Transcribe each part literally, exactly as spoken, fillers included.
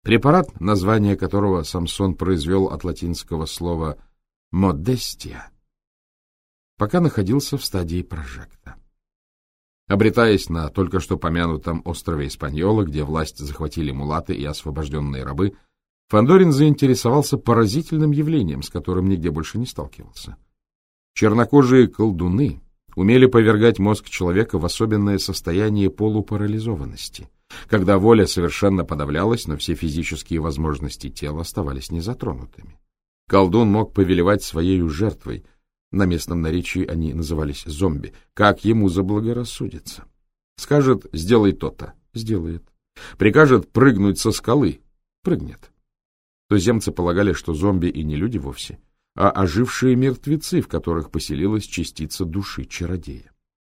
Препарат, название которого Самсон произвел от латинского слова «модестия», пока находился в стадии прожекта. Обретаясь на только что помянутом острове Испаньола, где власть захватили мулаты и освобожденные рабы, Фандорин заинтересовался поразительным явлением, с которым нигде больше не сталкивался. Чернокожие колдуны умели повергать мозг человека в особенное состояние полупарализованности, когда воля совершенно подавлялась, но все физические возможности тела оставались незатронутыми. Колдун мог повелевать своей жертвой, на местном наречии они назывались зомби, как ему заблагорассудится. Скажет «сделай то-то» — сделает. Прикажет прыгнуть со скалы — прыгнет. Туземцы полагали, что зомби и не люди вовсе, а ожившие мертвецы, в которых поселилась частица души чародея.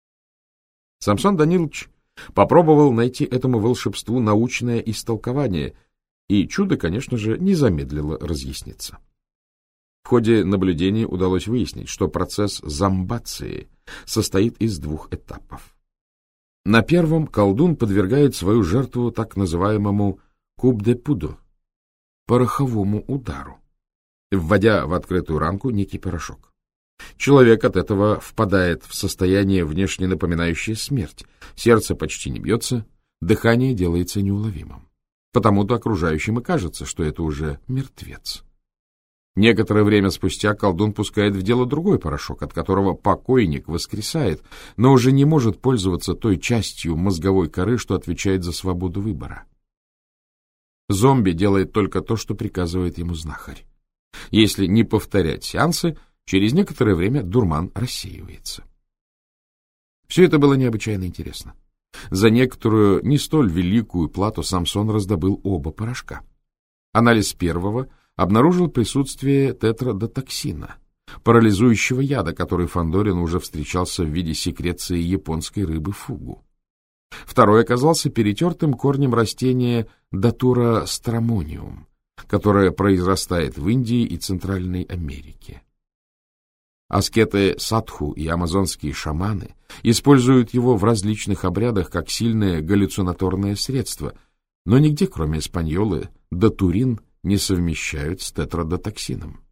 Самсон Данилович попробовал найти этому волшебству научное истолкование, и чудо, конечно же, не замедлило разъясниться. В ходе наблюдений удалось выяснить, что процесс зомбации состоит из двух этапов. На первом колдун подвергает свою жертву так называемому «куб де пудр» — пороховому удару, вводя в открытую ранку некий порошок. Человек от этого впадает в состояние, внешне напоминающее смерть, сердце почти не бьется, дыхание делается неуловимым. Потому-то окружающим и кажется, что это уже мертвец. Некоторое время спустя колдун пускает в дело другой порошок, от которого покойник воскресает, но уже не может пользоваться той частью мозговой коры, что отвечает за свободу выбора. Зомби делает только то, что приказывает ему знахарь. Если не повторять сеансы, через некоторое время дурман рассеивается. Все это было необычайно интересно. За некоторую не столь великую плату Самсон раздобыл оба порошка. Анализ первого обнаружил присутствие тетрадотоксина, парализующего яда, который Фандорин уже встречался в виде секреции японской рыбы фугу. Второй оказался перетертым корнем растения датура страмониум, которое произрастает в Индии и Центральной Америке. Аскеты садху и амазонские шаманы используют его в различных обрядах как сильное галлюцинаторное средство, но нигде, кроме Испаньолы, датурин не совмещают с тетрадотоксином.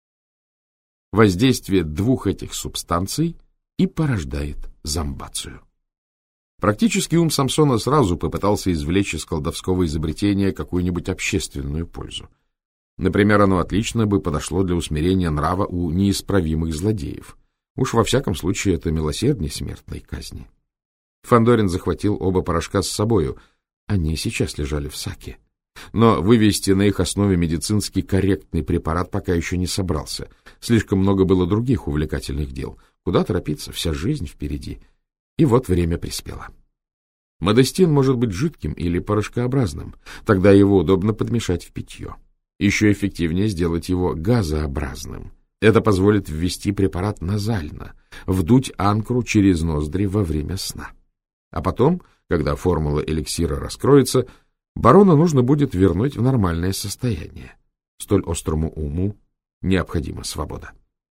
Воздействие двух этих субстанций и порождает зомбацию. Практически ум Самсона сразу попытался извлечь из колдовского изобретения какую-нибудь общественную пользу. Например, оно отлично бы подошло для усмирения нрава у неисправимых злодеев. Уж во всяком случае это милосердней смертной казни. Фандорин захватил оба порошка с собою, они сейчас лежали в саке. Но вывести на их основе медицинский корректный препарат пока еще не собрался. Слишком много было других увлекательных дел. Куда торопиться, вся жизнь впереди. И вот время приспело. Модестин может быть жидким или порошкообразным, тогда его удобно подмешать в питье. Еще эффективнее сделать его газообразным. Это позволит ввести препарат назально, вдуть анкру через ноздри во время сна. А потом, когда формула эликсира раскроется, барона нужно будет вернуть в нормальное состояние. Столь острому уму необходима свобода.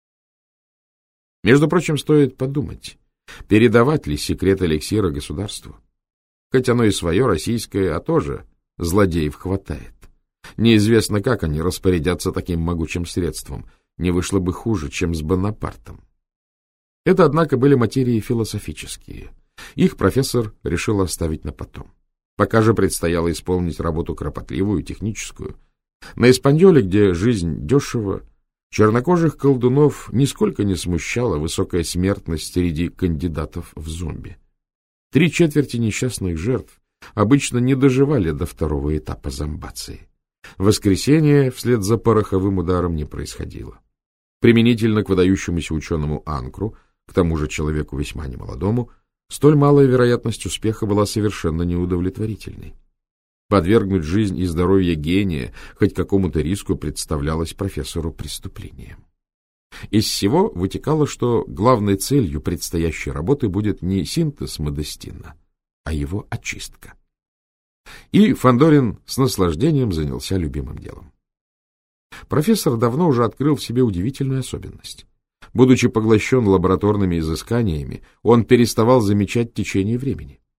Между прочим, стоит подумать, передавать ли секрет эликсира государству. Хоть оно и свое, российское, а тоже злодеев хватает. Неизвестно, как они распорядятся таким могучим средством. Не вышло бы хуже, чем с Бонапартом. Это, однако, были материи философические. Их профессор решил оставить на потом. Пока же предстояло исполнить работу кропотливую, техническую. На Испаньоле, где жизнь дешева, чернокожих колдунов нисколько не смущала высокая смертность среди кандидатов в зомби. Три четверти несчастных жертв обычно не доживали до второго этапа зомбации. Воскресение вслед за пороховым ударом не происходило. Применительно к выдающемуся ученому Анкру, к тому же человеку весьма немолодому, столь малая вероятность успеха была совершенно неудовлетворительной. Подвергнуть жизнь и здоровье гения хоть какому-то риску представлялось профессору преступлением. Из всего вытекало, что главной целью предстоящей работы будет не синтез модестина, а его очистка. И Фандорин с наслаждением занялся любимым делом. Профессор давно уже открыл в себе удивительную особенность. Будучи поглощен лабораторными изысканиями, он переставал замечать течение времени.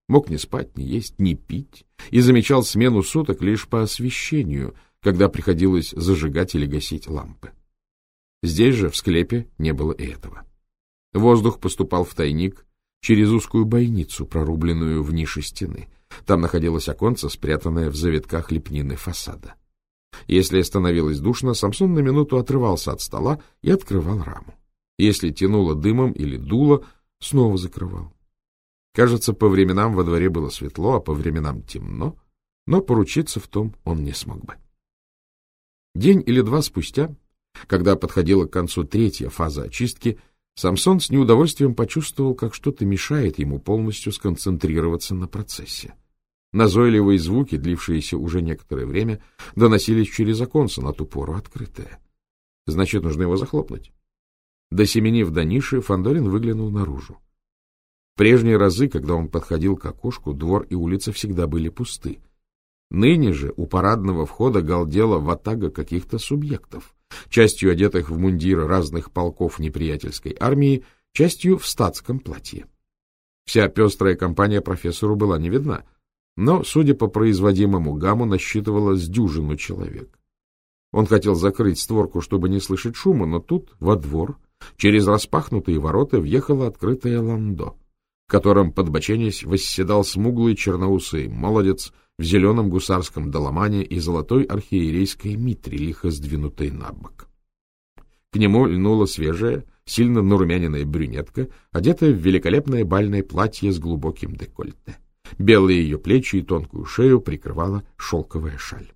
Мог не спать, не есть, не пить, и замечал смену суток лишь по освещению, когда приходилось зажигать или гасить лампы. Здесь же, в склепе, не было и этого. Воздух поступал в тайник через узкую бойницу, прорубленную в нише стены. Там находилось оконце, спрятанное в завитках лепнины фасада. Если становилось душно, Самсон на минуту отрывался от стола и открывал раму. Если тянуло дымом или дуло, снова закрывал. Кажется, по временам во дворе было светло, а по временам темно, но поручиться в том он не смог бы. День или два спустя, когда подходила к концу третья фаза очистки, Самсон с неудовольствием почувствовал, как что-то мешает ему полностью сконцентрироваться на процессе. Назойливые звуки, длившиеся уже некоторое время, доносились через оконце, на ту пору открытое. Значит, нужно его захлопнуть. Досеменив до ниши, Фандорин выглянул наружу. В прежние разы, когда он подходил к окошку, двор и улица всегда были пусты. Ныне же у парадного входа галдела ватага каких-то субъектов, частью одетых в мундиры разных полков неприятельской армии, частью в статском платье. Вся пестрая компания профессору была не видна, но, судя по производимому гамму, насчитывала с дюжину человек. Он хотел закрыть створку, чтобы не слышать шума, но тут, во двор, через распахнутые ворота въехало открытое ландо, в котором, подбоченясь, восседал смуглый черноусый молодец в зеленом гусарском доломане и золотой архиерейской митре, лихо сдвинутой на бок. К нему льнула свежая, сильно нарумяненная брюнетка, одетая в великолепное бальное платье с глубоким декольте. Белые ее плечи и тонкую шею прикрывала шелковая шаль.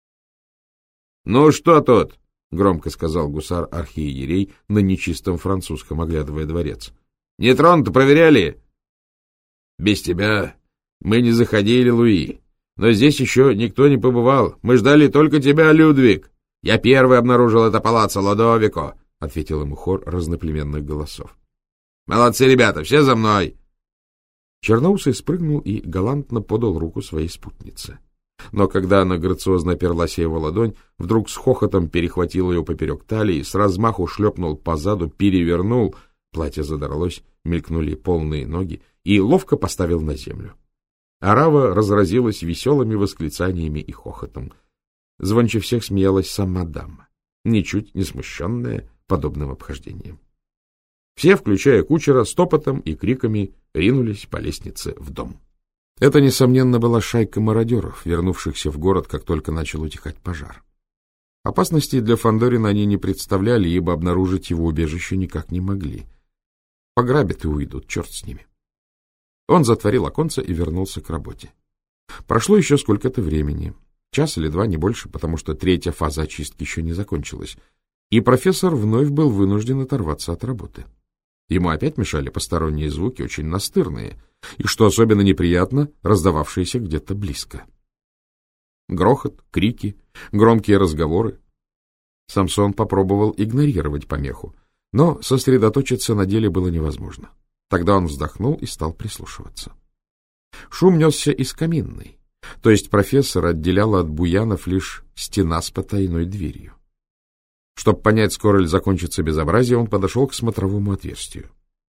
— Ну что тут? — громко сказал гусар-архиерей на нечистом французском, оглядывая дворец. — Не трон-то проверяли? — Без тебя мы не заходили, Луи. Но здесь еще никто не побывал. Мы ждали только тебя, Людвиг. Я первый обнаружил это палаццо, Лодовико, — ответил ему хор разноплеменных голосов. — Молодцы, ребята, все за мной. Черноусый спрыгнул и галантно подал руку своей спутнице. Но когда она грациозно оперлась о его ладонь, вдруг с хохотом перехватил ее поперек талии, с размаху шлепнул позаду, перевернул, платье задралось, мелькнули полные ноги, и ловко поставил на землю. Орава разразилась веселыми восклицаниями и хохотом. Звонче всех смеялась сама дама, ничуть не смущенная подобным обхождением. Все, включая кучера, с топотом и криками ринулись по лестнице в дом. Это, несомненно, была шайка мародеров, вернувшихся в город, как только начал утихать пожар. Опасности для Фандорина они не представляли, ибо обнаружить его убежище никак не могли. Пограбят и уйдут, черт с ними. Он затворил оконце и вернулся к работе. Прошло еще сколько-то времени, час или два, не больше, потому что третья фаза очистки еще не закончилась, и профессор вновь был вынужден оторваться от работы. Ему опять мешали посторонние звуки, очень настырные, и, что особенно неприятно, раздававшиеся где-то близко. Грохот, крики, громкие разговоры. Самсон попробовал игнорировать помеху, но сосредоточиться на деле было невозможно. Тогда он вздохнул и стал прислушиваться. Шум несся из каминной, то есть профессора отделяла от буянов лишь стена с потайной дверью. Чтобы понять, скоро ли закончится безобразие, он подошел к смотровому отверстию.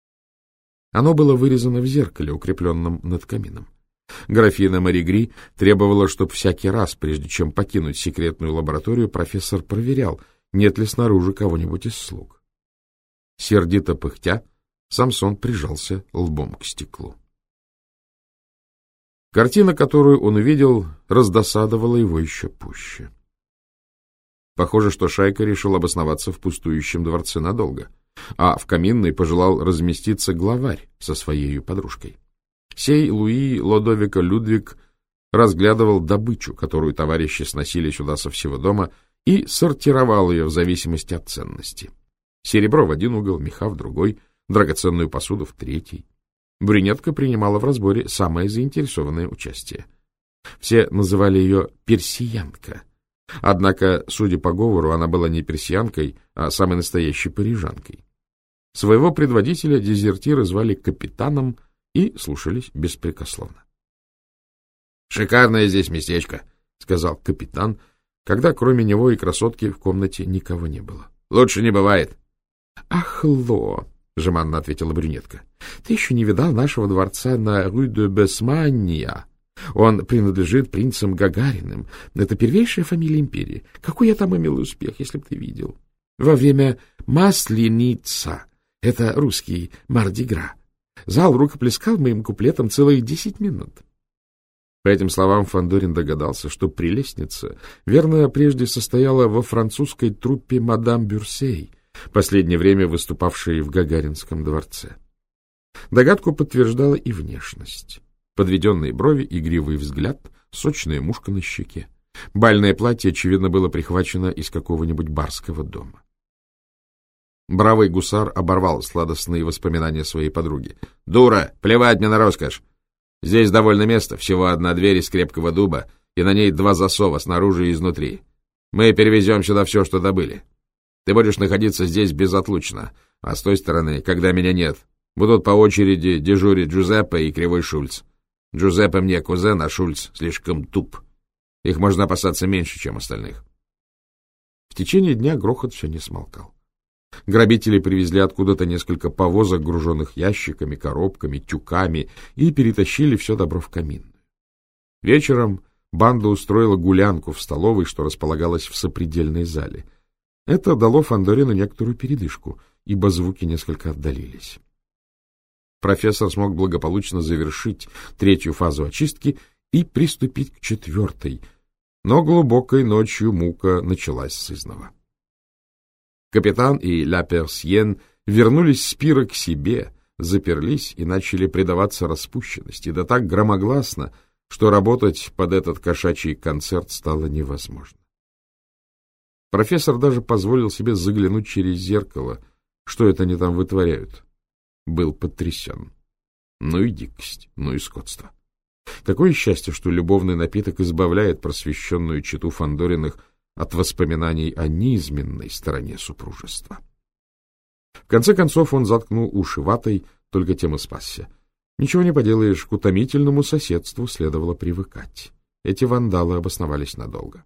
Оно было вырезано в зеркале, укрепленном над камином. Графиня Маригри требовала, чтобы всякий раз, прежде чем покинуть секретную лабораторию, профессор проверял, нет ли снаружи кого-нибудь из слуг. Сердито пыхтя, Самсон прижался лбом к стеклу. Картина, которую он увидел, раздосадовала его еще пуще. Похоже, что шайка решила обосноваться в пустующем дворце надолго, а в каминной пожелал разместиться главарь со своей подружкой. Сей Луи Лодовико Людвиг разглядывал добычу, которую товарищи сносили сюда со всего дома, и сортировал ее в зависимости от ценности. Серебро в один угол, меха в другой, драгоценную посуду в третий. Брюнетка принимала в разборе самое заинтересованное участие. Все называли ее «персиянка». Однако, судя по говору, она была не персиянкой, а самой настоящей парижанкой. Своего предводителя дезертиры звали капитаном и слушались беспрекословно. — Шикарное здесь местечко, — сказал капитан, когда кроме него и красотки в комнате никого не было. — Лучше не бывает. — Ах, Ло! — жеманно ответила брюнетка. — Ты еще не видал нашего дворца на Рю-де-Бесмания. Он принадлежит принцам Гагариным. Это первейшая фамилия империи. Какой я там имел успех, если бы ты видел. Во время Масленица, это русский Мардигра, зал рукоплескал моим куплетом целых десять минут. По этим словам Фандорин догадался, что прелестница, верно, прежде состояла во французской труппе мадам Бюрсей, последнее время выступавшей в Гагаринском дворце. Догадку подтверждала и внешность. Подведенные брови, игривый взгляд, сочная мушка на щеке. Бальное платье, очевидно, было прихвачено из какого-нибудь барского дома. Бравый гусар оборвал сладостные воспоминания своей подруги. — Дура! Плевать мне на роскошь! Здесь довольно места, всего одна дверь из крепкого дуба, и на ней два засова снаружи и изнутри. Мы перевезем сюда все, что добыли. Ты будешь находиться здесь безотлучно, а с той стороны, когда меня нет, будут по очереди дежурить Джузеппе и Кривой Шульц. Джузеппе мне кузен, а Шульц слишком туп. Их можно опасаться меньше, чем остальных. В течение дня грохот все не смолкал. Грабители привезли откуда-то несколько повозок, груженных ящиками, коробками, тюками, и перетащили все добро в каминную. Вечером банда устроила гулянку в столовой, что располагалась в сопредельной зале. Это дало Фандорину некоторую передышку, ибо звуки несколько отдалились. Профессор смог благополучно завершить третью фазу очистки и приступить к четвертой, но глубокой ночью мука началась сызнова. Капитан и Ля Персьен вернулись с пира к себе, заперлись и начали предаваться распущенности, да так громогласно, что работать под этот кошачий концерт стало невозможно. Профессор даже позволил себе заглянуть через зеркало, что это они там вытворяют. Был потрясен. Ну и дикость, ну и скотство. Какое счастье, что любовный напиток избавляет просвещенную чету Фандориных от воспоминаний о низменной стороне супружества. В конце концов он заткнул уши ватой, только тем и спасся. Ничего не поделаешь, к утомительному соседству следовало привыкать. Эти вандалы обосновались надолго.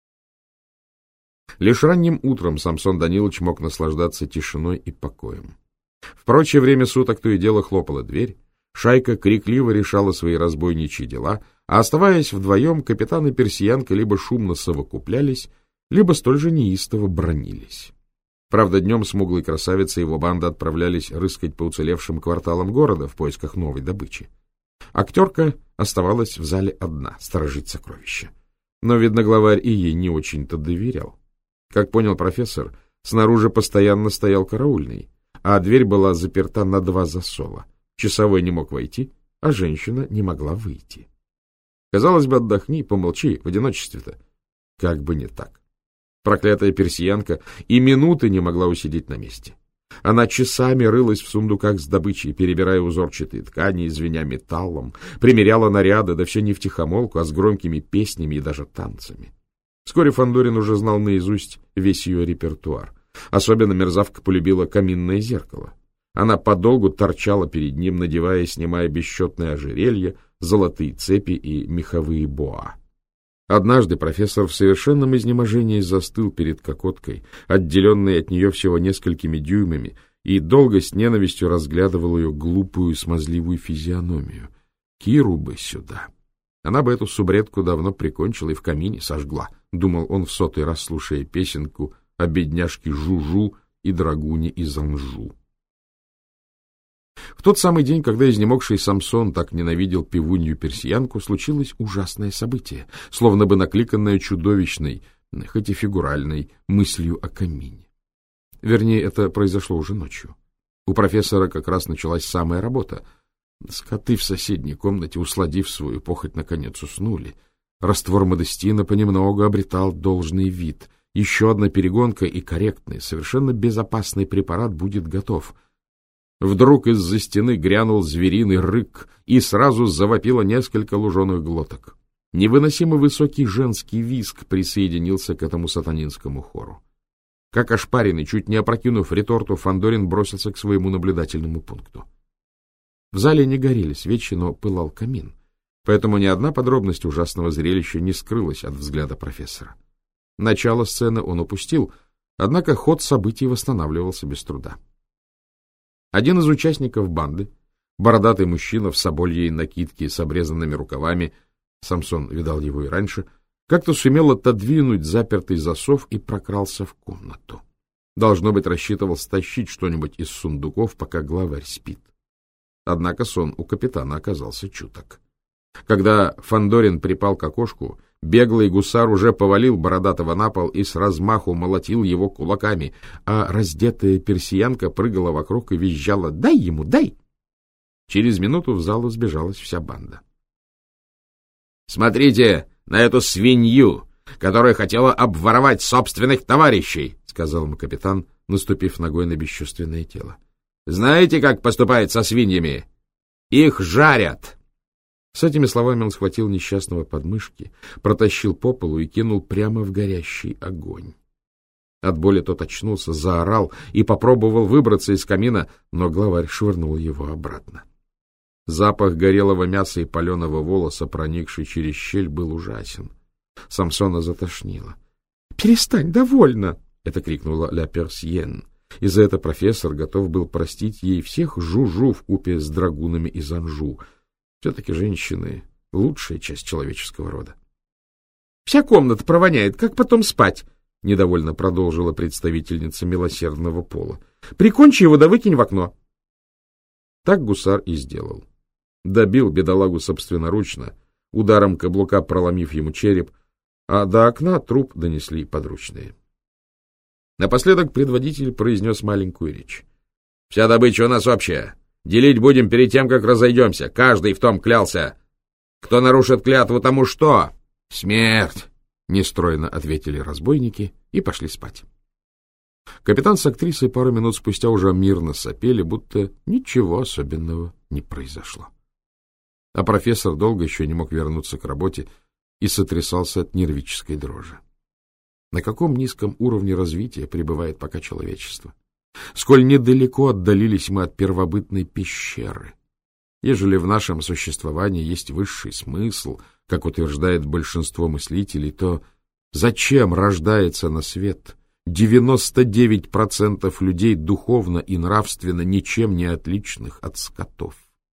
Лишь ранним утром Самсон Данилович мог наслаждаться тишиной и покоем. В прочее время суток то и дело хлопала дверь, шайка крикливо решала свои разбойничьи дела, а оставаясь вдвоем, капитан и персиянка либо шумно совокуплялись, либо столь же неистово бранились. Правда, днем смуглые красавицы и его банда отправлялись рыскать по уцелевшим кварталам города в поисках новой добычи. Актерка оставалась в зале одна, сторожить сокровища. Но, видно, главарь и ей не очень-то доверял. Как понял профессор, снаружи постоянно стоял караульный, а дверь была заперта на два засова. Часовой не мог войти, а женщина не могла выйти. Казалось бы, отдохни, помолчи, в одиночестве-то. Как бы не так. Проклятая персиянка и минуты не могла усидеть на месте. Она часами рылась в сундуках с добычей, перебирая узорчатые ткани, звеня металлом, примеряла наряды, да все не втихомолку, а с громкими песнями и даже танцами. Вскоре Фандорин уже знал наизусть весь ее репертуар. Особенно мерзавка полюбила каминное зеркало. Она подолгу торчала перед ним, надевая и снимая бесчетные ожерелья, золотые цепи и меховые боа. Однажды профессор в совершенном изнеможении застыл перед кокоткой, отделенной от нее всего несколькими дюймами, и долго с ненавистью разглядывал ее глупую смазливую физиономию. Киру бы сюда. Она бы эту субредку давно прикончила и в камине сожгла, думал он в сотый раз, слушая песенку о бедняжке Жужу и драгуне из Анжу. В тот самый день, когда изнемогший Самсон так ненавидел пивунью-персиянку, случилось ужасное событие, словно бы накликанное чудовищной, хоть и фигуральной, мыслью о камине. Вернее, это произошло уже ночью. У профессора как раз началась самая работа. Скоты в соседней комнате, усладив свою похоть, наконец уснули. Раствор Модестина понемногу обретал должный вид. Еще одна перегонка, и корректный, совершенно безопасный препарат будет готов. Вдруг из-за стены грянул звериный рык, и сразу завопило несколько луженых глоток. Невыносимо высокий женский визг присоединился к этому сатанинскому хору. Как ошпаренный, чуть не опрокинув реторту, Фандорин бросился к своему наблюдательному пункту. В зале не горели свечи, но пылал камин, поэтому ни одна подробность ужасного зрелища не скрылась от взгляда профессора. Начало сцены он упустил, однако ход событий восстанавливался без труда. Один из участников банды, бородатый мужчина в собольей накидке с обрезанными рукавами, Самсон видал его и раньше, как-то сумел отодвинуть запертый засов и прокрался в комнату. Должно быть, рассчитывал стащить что-нибудь из сундуков, пока главарь спит. Однако сон у капитана оказался чуток. Когда Фандорин припал к окошку, беглый гусар уже повалил бородатого на пол и с размаху молотил его кулаками, а раздетая персиянка прыгала вокруг и визжала: «Дай ему, дай!» Через минуту в залу сбежалась вся банда. «Смотрите на эту свинью, которая хотела обворовать собственных товарищей!» — сказал ему капитан, наступив ногой на бесчувственное тело. «Знаете, как поступают со свиньями? Их жарят!» С этими словами он схватил несчастного под мышки, протащил по полу и кинул прямо в горящий огонь. От боли тот очнулся, заорал и попробовал выбраться из камина, но главарь швырнул его обратно. Запах горелого мяса и паленого волоса, проникший через щель, был ужасен. Самсона затошнило. — Перестань, довольно! — это крикнула ля Персьен. И за это профессор готов был простить ей всех жужу вкупе с драгунами из Анжу. Все-таки женщины — лучшая часть человеческого рода. — Вся комната провоняет, как потом спать? — недовольно продолжила представительница милосердного пола. — Прикончи его да выкинь в окно. Так гусар и сделал. Добил бедолагу собственноручно, ударом каблука проломив ему череп, а до окна труп донесли подручные. Напоследок предводитель произнес маленькую речь. — Вся добыча у нас общая. Делить будем перед тем, как разойдемся. Каждый в том клялся. Кто нарушит клятву, тому что? — Смерть! — нестройно ответили разбойники и пошли спать. Капитан с актрисой пару минут спустя уже мирно сопели, будто ничего особенного не произошло. А профессор долго еще не мог вернуться к работе и сотрясался от нервической дрожи. На каком низком уровне развития пребывает пока человечество? Сколь недалеко отдалились мы от первобытной пещеры. Ежели в нашем существовании есть высший смысл, как утверждает большинство мыслителей, то зачем рождается на свет девяносто девять процентов людей духовно и нравственно ничем не отличных от скотов?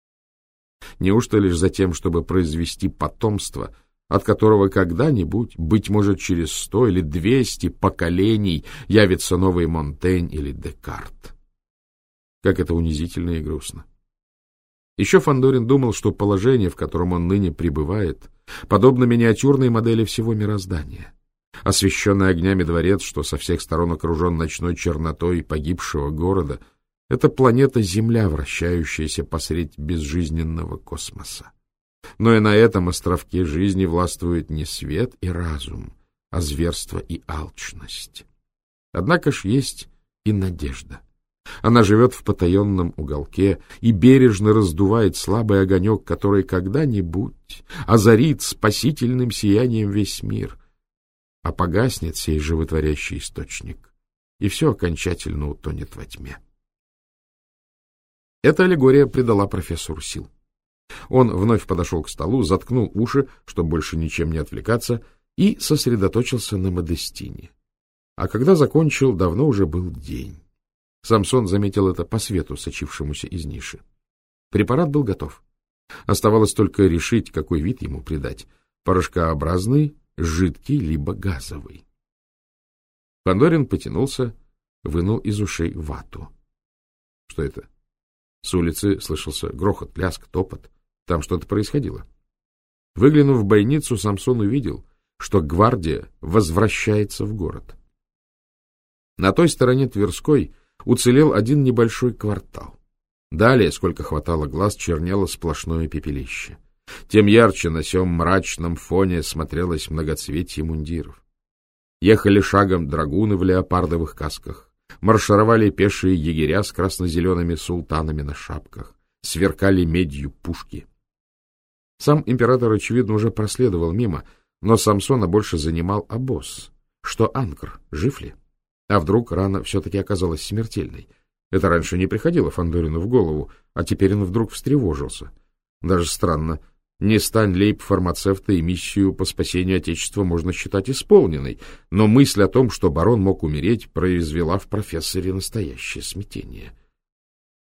Неужто лишь за тем, чтобы произвести потомство, от которого когда-нибудь, быть может, через сто или двести поколений явится новый Монтень или Декарт? Как это унизительно и грустно. Еще Фандорин думал, что положение, в котором он ныне пребывает, подобно миниатюрной модели всего мироздания. Освещенный огнями дворец, что со всех сторон окружен ночной чернотой погибшего города, это планета Земля, вращающаяся посредь безжизненного космоса. Но и на этом островке жизни властвует не свет и разум, а зверство и алчность. Однако ж есть и надежда. Она живет в потаенном уголке и бережно раздувает слабый огонек, который когда-нибудь озарит спасительным сиянием весь мир, а погаснет сей животворящий источник, и все окончательно утонет во тьме. Эта аллегория придала профессору сил. Он вновь подошел к столу, заткнул уши, чтобы больше ничем не отвлекаться, и сосредоточился на Модестине. А когда закончил, давно уже был день. Самсон заметил это по свету, сочившемуся из ниши. Препарат был готов. Оставалось только решить, какой вид ему придать — порошкообразный, жидкий, либо газовый. Фандорин потянулся, вынул из ушей вату. Что это? С улицы слышался грохот, лязг, топот. Там что-то происходило. Выглянув в бойницу, Самсон увидел, что гвардия возвращается в город. На той стороне Тверской уцелел один небольшой квартал. Далее, сколько хватало глаз, чернело сплошное пепелище. Тем ярче на сём мрачном фоне смотрелось многоцветие мундиров. Ехали шагом драгуны в леопардовых касках, маршировали пешие егеря с красно-зелеными султанами на шапках, сверкали медью пушки. Сам император, очевидно, уже проследовал мимо, но Самсона больше занимал обоз. Что Анкр, жив ли? А вдруг рана все-таки оказалась смертельной? Это раньше не приходило Фандорину в голову, а теперь он вдруг встревожился. Даже странно, не стань лейб-фармацевта, и миссию по спасению Отечества можно считать исполненной, но мысль о том, что барон мог умереть, произвела в профессоре настоящее смятение.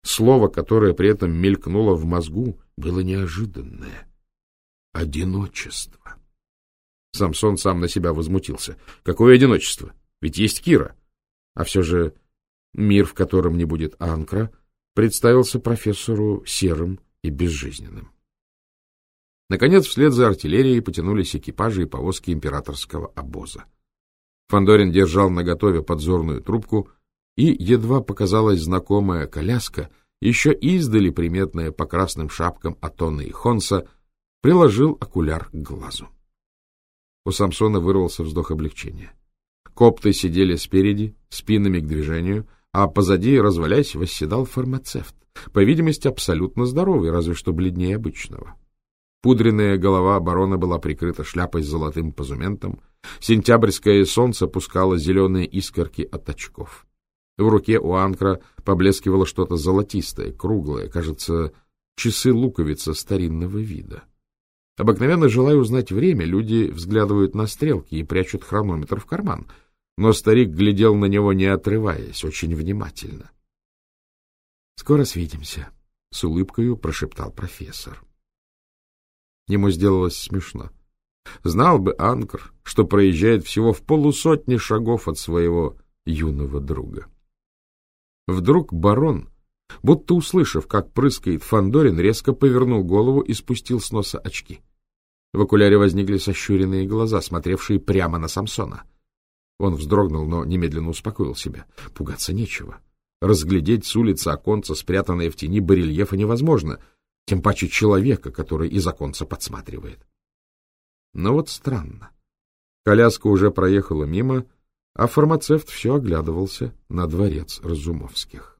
Слово, которое при этом мелькнуло в мозгу, было неожиданное — одиночество. Самсон сам на себя возмутился. Какое одиночество? Ведь есть Кира. А все же мир, в котором не будет Анкра, представился профессору серым и безжизненным. Наконец, вслед за артиллерией потянулись экипажи и повозки императорского обоза. Фандорин держал наготове подзорную трубку, и едва показалась знакомая коляска, еще издали приметная по красным шапкам Атона и Хонса, приложил окуляр к глазу. У Самсона вырвался вздох облегчения. Копты сидели спереди, спинами к движению, а позади, развалясь, восседал фармацевт, по видимости, абсолютно здоровый, разве что бледнее обычного. Пудренная голова барона была прикрыта шляпой с золотым позументом, сентябрьское солнце пускало зеленые искорки от очков. В руке у Анкра поблескивало что-то золотистое, круглое, кажется, часы-луковица старинного вида. Обыкновенно, желая узнать время, люди взглядывают на стрелки и прячут хронометр в карман, но старик глядел на него, не отрываясь, очень внимательно. — Скоро свидимся, — с улыбкою прошептал профессор. Ему сделалось смешно. Знал бы Анкр, что проезжает всего в полусотни шагов от своего юного друга. Вдруг барон, будто услышав, как прыскает Фандорин, резко повернул голову и спустил с носа очки. В окуляре возникли сощуренные глаза, смотревшие прямо на Самсона. Он вздрогнул, но немедленно успокоил себя. Пугаться нечего. Разглядеть с улицы оконца, спрятанное в тени барельефа, невозможно, тем паче человека, который из оконца подсматривает. Но вот странно. Коляска уже проехала мимо, а фармацевт все оглядывался на дворец Разумовских.